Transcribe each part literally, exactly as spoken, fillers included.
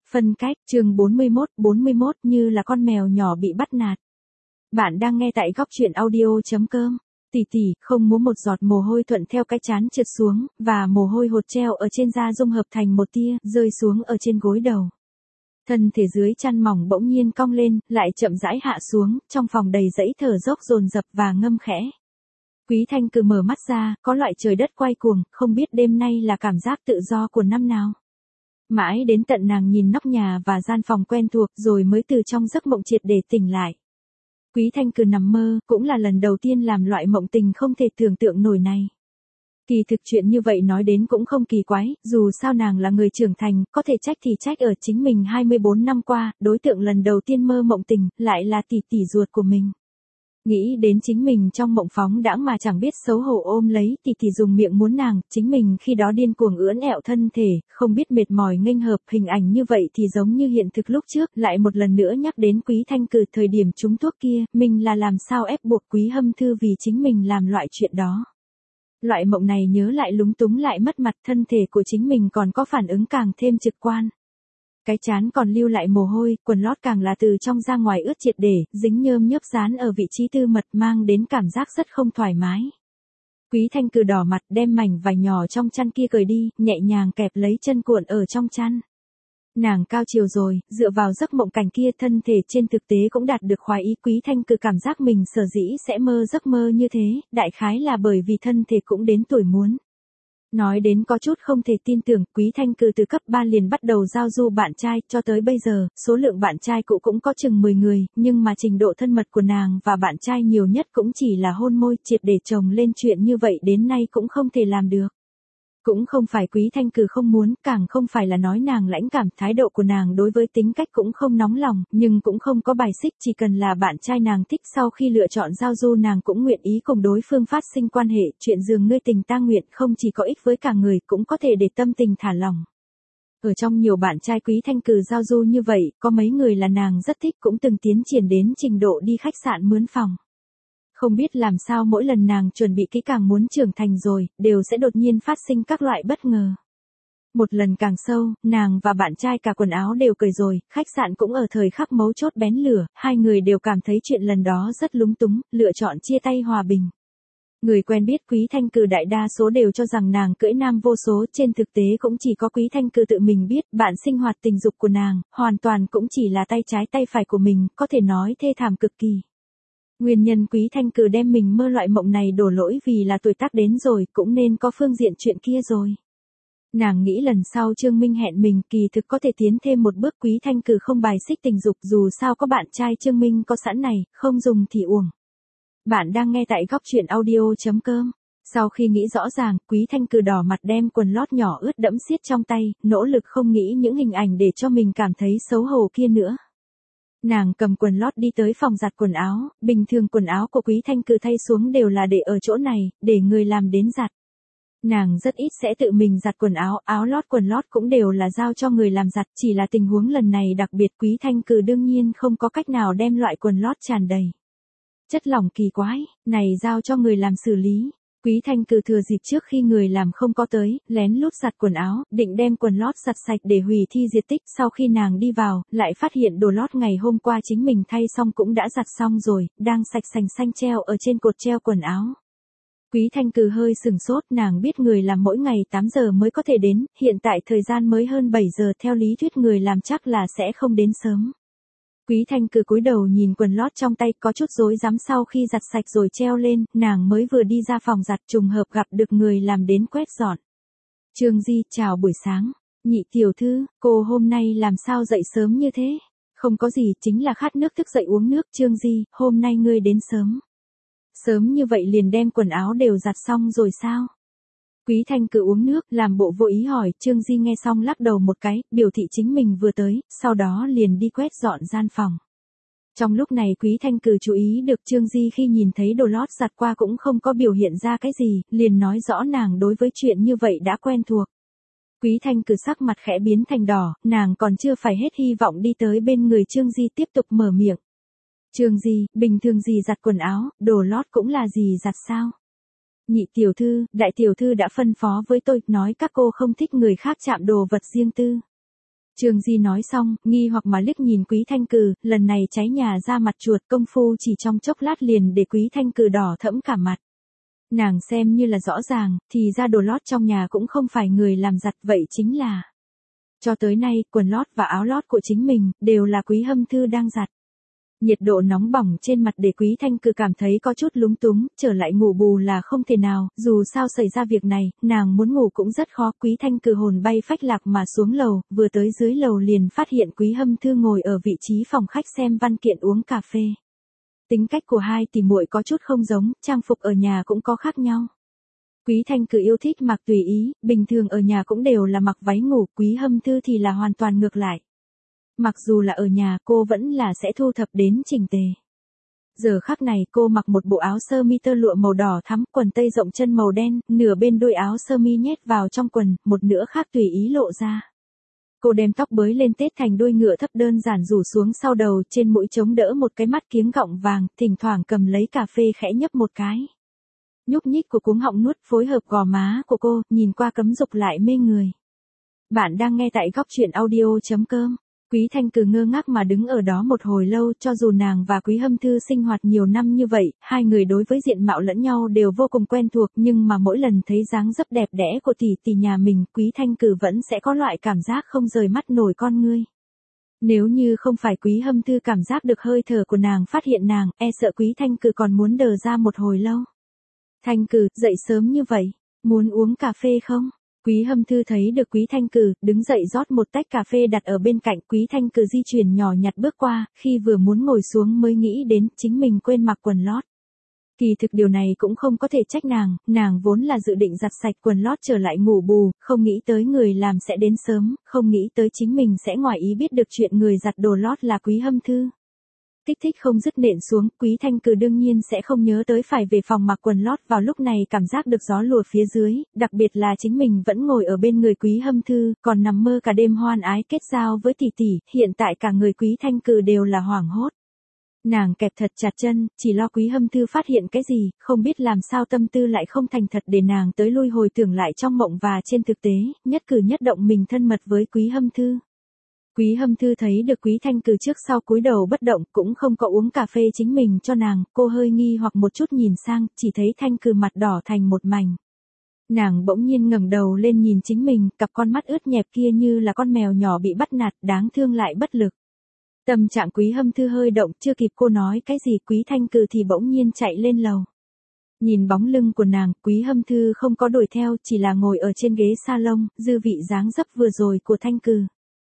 Phân cách, chương bốn mươi mốt, bốn mươi mốt như là con mèo nhỏ bị bắt nạt. Bạn đang nghe tại góc truyện audio.com. Tỷ tỷ, không muốn một giọt mồ hôi thuận theo cái trán trượt xuống, và mồ hôi hột treo ở trên da dung hợp thành một tia, rơi xuống ở trên gối đầu. Thân thể dưới chăn mỏng bỗng nhiên cong lên, lại chậm rãi hạ xuống, trong phòng đầy dãy thở dốc dồn dập và ngâm khẽ. Quý Thanh cứ mở mắt ra, có loại trời đất quay cuồng, không biết đêm nay là cảm giác tự do của năm nào. Mãi đến tận nàng nhìn nóc nhà và gian phòng quen thuộc rồi mới từ trong giấc mộng triệt để tỉnh lại. Quý Thanh cứ nằm mơ, cũng là lần đầu tiên làm loại mộng tình không thể tưởng tượng nổi này. Kỳ thực chuyện như vậy nói đến cũng không kỳ quái, dù sao nàng là người trưởng thành, có thể trách thì trách ở chính mình hai mươi bốn năm qua, đối tượng lần đầu tiên mơ mộng tình, lại là tỷ tỷ ruột của mình. Nghĩ đến chính mình trong mộng phóng đãng mà chẳng biết xấu hổ ôm lấy tỷ tỷ dùng miệng muốn nàng, chính mình khi đó điên cuồng ưỡn ẹo thân thể, không biết mệt mỏi nghênh hợp, hình ảnh như vậy thì giống như hiện thực lúc trước, lại một lần nữa nhắc đến Quý Thanh Cừ thời điểm trúng thuốc kia, mình là làm sao ép buộc Quý Hâm Thư vì chính mình làm loại chuyện đó. Loại mộng này nhớ lại lúng túng lại mất mặt, thân thể của chính mình còn có phản ứng càng thêm trực quan. Cái trán còn lưu lại mồ hôi, quần lót càng là từ trong ra ngoài ướt triệt để, dính nhơm nhớp dán ở vị trí tư mật mang đến cảm giác rất không thoải mái. Quý Thanh Cừ đỏ mặt đem mảnh vải nhỏ trong chăn kia cởi đi, nhẹ nhàng kẹp lấy chân cuộn ở trong chăn. Nàng cao chiều rồi, dựa vào giấc mộng cảnh kia thân thể trên thực tế cũng đạt được khoái ý. Quý Thanh Cừ cảm giác mình sở dĩ sẽ mơ giấc mơ như thế, đại khái là bởi vì thân thể cũng đến tuổi muốn. Nói đến có chút không thể tin tưởng, Quý Thanh Cừ từ cấp ba liền bắt đầu giao du bạn trai, cho tới bây giờ, số lượng bạn trai cũ cũng có chừng mười người, nhưng mà trình độ thân mật của nàng và bạn trai nhiều nhất cũng chỉ là hôn môi, triệt để chồng lên chuyện như vậy đến nay cũng không thể làm được. Cũng không phải Quý Thanh Cừ không muốn, càng không phải là nói nàng lãnh cảm, thái độ của nàng đối với tính cách cũng không nóng lòng, nhưng cũng không có bài xích, chỉ cần là bạn trai nàng thích sau khi lựa chọn giao du nàng cũng nguyện ý cùng đối phương phát sinh quan hệ, chuyện giường ngươi tình ta nguyện không chỉ có ích với cả người cũng có thể để tâm tình thả lỏng. Ở trong nhiều bạn trai Quý Thanh Cừ giao du như vậy, có mấy người là nàng rất thích cũng từng tiến triển đến trình độ đi khách sạn mướn phòng. Không biết làm sao mỗi lần nàng chuẩn bị kỹ càng muốn trưởng thành rồi, đều sẽ đột nhiên phát sinh các loại bất ngờ. Một lần càng sâu, nàng và bạn trai cả quần áo đều cởi rồi, khách sạn cũng ở thời khắc mấu chốt bén lửa, hai người đều cảm thấy chuyện lần đó rất lúng túng, lựa chọn chia tay hòa bình. Người quen biết Quý Thanh Cừ đại đa số đều cho rằng nàng cưỡi nam vô số, trên thực tế cũng chỉ có Quý Thanh Cừ tự mình biết, bạn sinh hoạt tình dục của nàng, hoàn toàn cũng chỉ là tay trái tay phải của mình, có thể nói thê thảm cực kỳ. Nguyên nhân Quý Thanh Cừ đem mình mơ loại mộng này đổ lỗi vì là tuổi tác đến rồi, cũng nên có phương diện chuyện kia rồi. Nàng nghĩ lần sau Trương Minh hẹn mình kỳ thực có thể tiến thêm một bước. Quý Thanh Cừ không bài xích tình dục, dù sao có bạn trai Trương Minh có sẵn này, không dùng thì uổng. Bạn đang nghe tại góc truyện audio.com. Sau khi nghĩ rõ ràng, Quý Thanh Cừ đỏ mặt đem quần lót nhỏ ướt đẫm xiết trong tay, nỗ lực không nghĩ những hình ảnh để cho mình cảm thấy xấu hổ kia nữa. Nàng cầm quần lót đi tới phòng giặt quần áo, bình thường quần áo của Quý Thanh Cừ thay xuống đều là để ở chỗ này, để người làm đến giặt. Nàng rất ít sẽ tự mình giặt quần áo, áo lót quần lót cũng đều là giao cho người làm giặt, chỉ là tình huống lần này đặc biệt. Quý Thanh Cừ đương nhiên không có cách nào đem loại quần lót tràn đầy chất lỏng kỳ quái, này giao cho người làm xử lý. Quý Thanh Cừ thừa dịp trước khi người làm không có tới, lén lút giặt quần áo, định đem quần lót giặt sạch để hủy thi diệt tích. Sau khi nàng đi vào, lại phát hiện đồ lót ngày hôm qua chính mình thay xong cũng đã giặt xong rồi, đang sạch sành xanh treo ở trên cột treo quần áo. Quý Thanh Cừ hơi sừng sốt, nàng biết người làm mỗi ngày tám giờ mới có thể đến, hiện tại thời gian mới hơn bảy giờ, theo lý thuyết người làm chắc là sẽ không đến sớm. Quý Thanh Cừ cúi đầu nhìn quần lót trong tay, có chút rối rắm. Sau khi giặt sạch rồi treo lên, nàng mới vừa đi ra phòng giặt trùng hợp gặp được người làm đến quét dọn. Trương Di, chào buổi sáng. Nhị tiểu thư, cô hôm nay làm sao dậy sớm như thế? Không có gì, chính là khát nước thức dậy uống nước. Trương Di, hôm nay ngươi đến sớm. Sớm như vậy liền đem quần áo đều giặt xong rồi sao? Quý Thanh Cừ uống nước, làm bộ vô ý hỏi. Trương Di nghe xong lắc đầu một cái, biểu thị chính mình vừa tới, sau đó liền đi quét dọn gian phòng. Trong lúc này Quý Thanh Cừ chú ý được Trương Di khi nhìn thấy đồ lót giặt qua cũng không có biểu hiện ra cái gì, liền nói rõ nàng đối với chuyện như vậy đã quen thuộc. Quý Thanh Cừ sắc mặt khẽ biến thành đỏ, nàng còn chưa phải hết hy vọng đi tới bên người Trương Di tiếp tục mở miệng. Trương Di, bình thường gì giặt quần áo, đồ lót cũng là gì giặt sao? Nhị tiểu thư, đại tiểu thư đã phân phó với tôi, nói các cô không thích người khác chạm đồ vật riêng tư. Trương Di nói xong, nghi hoặc mà liếc nhìn Quý Thanh Cừ, lần này cháy nhà ra mặt chuột, công phu chỉ trong chốc lát liền để Quý Thanh Cừ đỏ thẫm cả mặt. Nàng xem như là rõ ràng, thì ra đồ lót trong nhà cũng không phải người làm giặt, vậy chính là. Cho tới nay, quần lót và áo lót của chính mình, đều là Quý Hâm Thư đang giặt. Nhiệt độ nóng bỏng trên mặt để Quý Thanh Cừ cảm thấy có chút lúng túng, trở lại ngủ bù là không thể nào, dù sao xảy ra việc này, nàng muốn ngủ cũng rất khó. Quý Thanh Cừ hồn bay phách lạc mà xuống lầu, vừa tới dưới lầu liền phát hiện Quý Hâm Thư ngồi ở vị trí phòng khách xem văn kiện uống cà phê. Tính cách của hai tỷ muội có chút không giống, trang phục ở nhà cũng có khác nhau. Quý Thanh Cừ yêu thích mặc tùy ý, bình thường ở nhà cũng đều là mặc váy ngủ, Quý Hâm Thư thì là hoàn toàn ngược lại. Mặc dù là ở nhà cô vẫn là sẽ thu thập đến chỉnh tề. Giờ khắc này cô mặc một bộ áo sơ mi tơ lụa màu đỏ thắm, quần tây rộng chân màu đen, nửa bên đuôi áo sơ mi nhét vào trong quần, một nửa khác tùy ý lộ ra. Cô đem tóc bới lên tết thành đuôi ngựa thấp đơn giản rủ xuống sau đầu, trên mũi chống đỡ một cái mắt kiếng gọng vàng, thỉnh thoảng cầm lấy cà phê khẽ nhấp một cái. Nhúc nhích của cuống họng nuốt phối hợp gò má của cô, nhìn qua cấm dục lại mê người. Bạn đang nghe tại góc truyện audio chấm com. Quý Thanh Cừ ngơ ngác mà đứng ở đó một hồi lâu, cho dù nàng và Quý Hâm Thư sinh hoạt nhiều năm như vậy, hai người đối với diện mạo lẫn nhau đều vô cùng quen thuộc, nhưng mà mỗi lần thấy dáng dấp đẹp đẽ của tỷ tỷ nhà mình, Quý Thanh Cừ vẫn sẽ có loại cảm giác không rời mắt nổi con ngươi. Nếu như không phải Quý Hâm Thư cảm giác được hơi thở của nàng phát hiện nàng, e sợ Quý Thanh Cừ còn muốn đờ ra một hồi lâu. Thanh Cừ, dậy sớm như vậy, muốn uống cà phê không? Quý Hâm Thư thấy được Quý Thanh Cừ, đứng dậy rót một tách cà phê đặt ở bên cạnh. Quý Thanh Cừ di chuyển nhỏ nhặt bước qua, khi vừa muốn ngồi xuống mới nghĩ đến chính mình quên mặc quần lót. Kỳ thực điều này cũng không có thể trách nàng, nàng vốn là dự định giặt sạch quần lót trở lại ngủ bù, không nghĩ tới người làm sẽ đến sớm, không nghĩ tới chính mình sẽ ngoài ý biết được chuyện người giặt đồ lót là Quý Hâm Thư. Kích thích không dứt nện xuống, Quý Thanh Cừ đương nhiên sẽ không nhớ tới phải về phòng mặc quần lót, vào lúc này cảm giác được gió lùa phía dưới, đặc biệt là chính mình vẫn ngồi ở bên người Quý Hâm Thư, còn nằm mơ cả đêm hoan ái kết giao với tỷ tỷ, hiện tại cả người Quý Thanh Cừ đều là hoảng hốt. Nàng kẹp thật chặt chân, chỉ lo Quý Hâm Thư phát hiện cái gì, không biết làm sao tâm tư lại không thành thật để nàng tới lui hồi tưởng lại trong mộng và trên thực tế, nhất cử nhất động mình thân mật với Quý Hâm Thư. Quý Hâm Thư thấy được Quý Thanh Cừ trước sau cúi đầu bất động, cũng không có uống cà phê chính mình cho nàng, cô hơi nghi hoặc một chút nhìn sang, chỉ thấy Thanh Cừ mặt đỏ thành một mảnh. Nàng bỗng nhiên ngẩng đầu lên nhìn chính mình, cặp con mắt ướt nhẹp kia như là con mèo nhỏ bị bắt nạt, đáng thương lại bất lực. Tâm trạng Quý Hâm Thư hơi động, chưa kịp cô nói cái gì, Quý Thanh Cừ thì bỗng nhiên chạy lên lầu. Nhìn bóng lưng của nàng, Quý Hâm Thư không có đuổi theo, chỉ là ngồi ở trên ghế salon, dư vị dáng dấp vừa rồi của Thanh Cừ.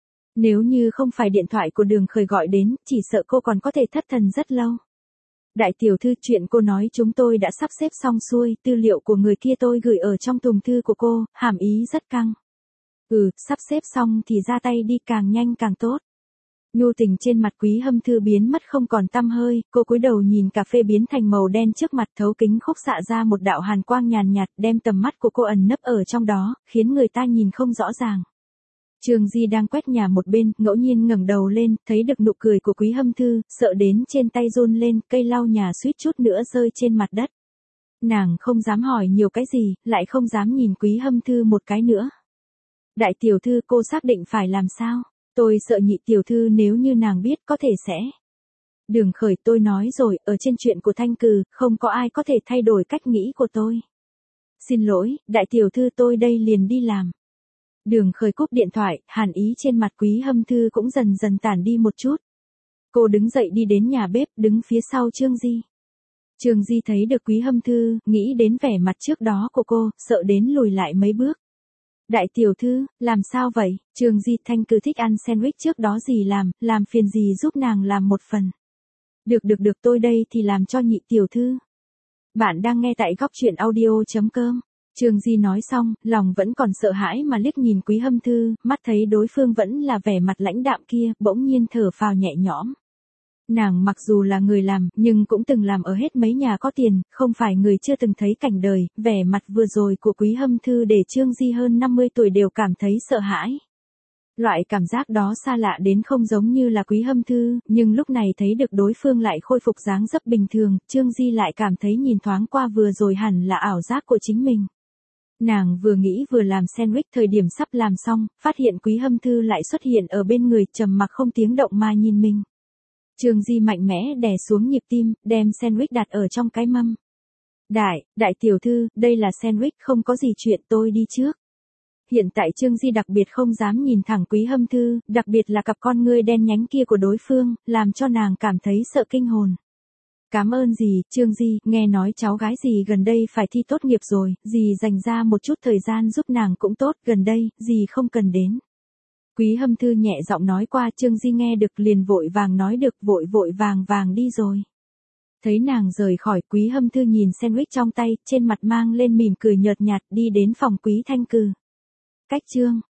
Nếu như không phải điện thoại của Đường Khởi gọi đến, chỉ sợ cô còn có thể thất thần rất lâu. Đại tiểu thư, chuyện cô nói chúng tôi đã sắp xếp xong xuôi, tư liệu của người kia tôi gửi ở trong thùng thư của cô, hàm ý rất căng. Ừ, sắp xếp xong thì ra tay đi, càng nhanh càng tốt. Nhu tình trên mặt Quý Hâm Thư biến mất không còn tăm hơi, cô cúi đầu nhìn cà phê biến thành màu đen trước mặt, thấu kính khúc xạ ra một đạo hàn quang nhàn nhạt, đem tầm mắt của cô ẩn nấp ở trong đó, khiến người ta nhìn không rõ ràng. Trương Di đang quét nhà một bên, ngẫu nhiên ngẩng đầu lên, thấy được nụ cười của Quý Hâm Thư, sợ đến trên tay run lên, cây lau nhà suýt chút nữa rơi trên mặt đất. Nàng không dám hỏi nhiều cái gì, lại không dám nhìn Quý Hâm Thư một cái nữa. Đại tiểu thư, cô xác định phải làm sao? Tôi sợ nhị tiểu thư nếu như nàng biết có thể sẽ. Đường Khởi, tôi nói rồi, ở trên chuyện của Thanh Cừ, không có ai có thể thay đổi cách nghĩ của tôi. Xin lỗi, đại tiểu thư, tôi đây liền đi làm. Đường Khởi cúp điện thoại, hàn ý trên mặt Quý Hâm Thư cũng dần dần tản đi một chút. Cô đứng dậy đi đến nhà bếp, đứng phía sau Trương Di. Trương Di thấy được Quý Hâm Thư, nghĩ đến vẻ mặt trước đó của cô, sợ đến lùi lại mấy bước. Đại tiểu thư, làm sao vậy? Trương Di, Thanh Cừ thích ăn sandwich trước đó gì làm, làm phiền gì giúp nàng làm một phần. Được được được, tôi đây thì làm cho nhị tiểu thư. Bạn đang nghe tại góc truyện audio chấm com. Trương Di nói xong, lòng vẫn còn sợ hãi mà liếc nhìn Quý Hâm Thư, mắt thấy đối phương vẫn là vẻ mặt lãnh đạm kia, bỗng nhiên thở phào nhẹ nhõm. Nàng mặc dù là người làm, nhưng cũng từng làm ở hết mấy nhà có tiền, không phải người chưa từng thấy cảnh đời, vẻ mặt vừa rồi của Quý Hâm Thư để Trương Di hơn năm mươi tuổi đều cảm thấy sợ hãi. Loại cảm giác đó xa lạ đến không giống như là Quý Hâm Thư, nhưng lúc này thấy được đối phương lại khôi phục dáng dấp bình thường, Trương Di lại cảm thấy nhìn thoáng qua vừa rồi hẳn là ảo giác của chính mình. Nàng vừa nghĩ vừa làm sandwich, thời điểm sắp làm xong, phát hiện Quý Hâm Thư lại xuất hiện ở bên người, trầm mặc không tiếng động mà nhìn mình. Trương Di mạnh mẽ đè xuống nhịp tim, đem sandwich đặt ở trong cái mâm. Đại, đại tiểu thư, đây là sandwich, không có gì chuyện, tôi đi trước. Hiện tại Trương Di đặc biệt không dám nhìn thẳng Quý Hâm Thư, đặc biệt là cặp con ngươi đen nhánh kia của đối phương, làm cho nàng cảm thấy sợ kinh hồn. Cảm ơn dì, Trương Di, nghe nói cháu gái dì gần đây phải thi tốt nghiệp rồi, dì dành ra một chút thời gian giúp nàng cũng tốt, gần đây, dì không cần đến. Quý Hâm Thư nhẹ giọng nói qua, Trương Di nghe được liền vội vàng nói được, vội vội vàng vàng đi rồi. Thấy nàng rời khỏi, Quý Hâm Thư nhìn sandwich trong tay, trên mặt mang lên mỉm cười nhợt nhạt, đi đến phòng Quý Thanh Cừ. Cách chương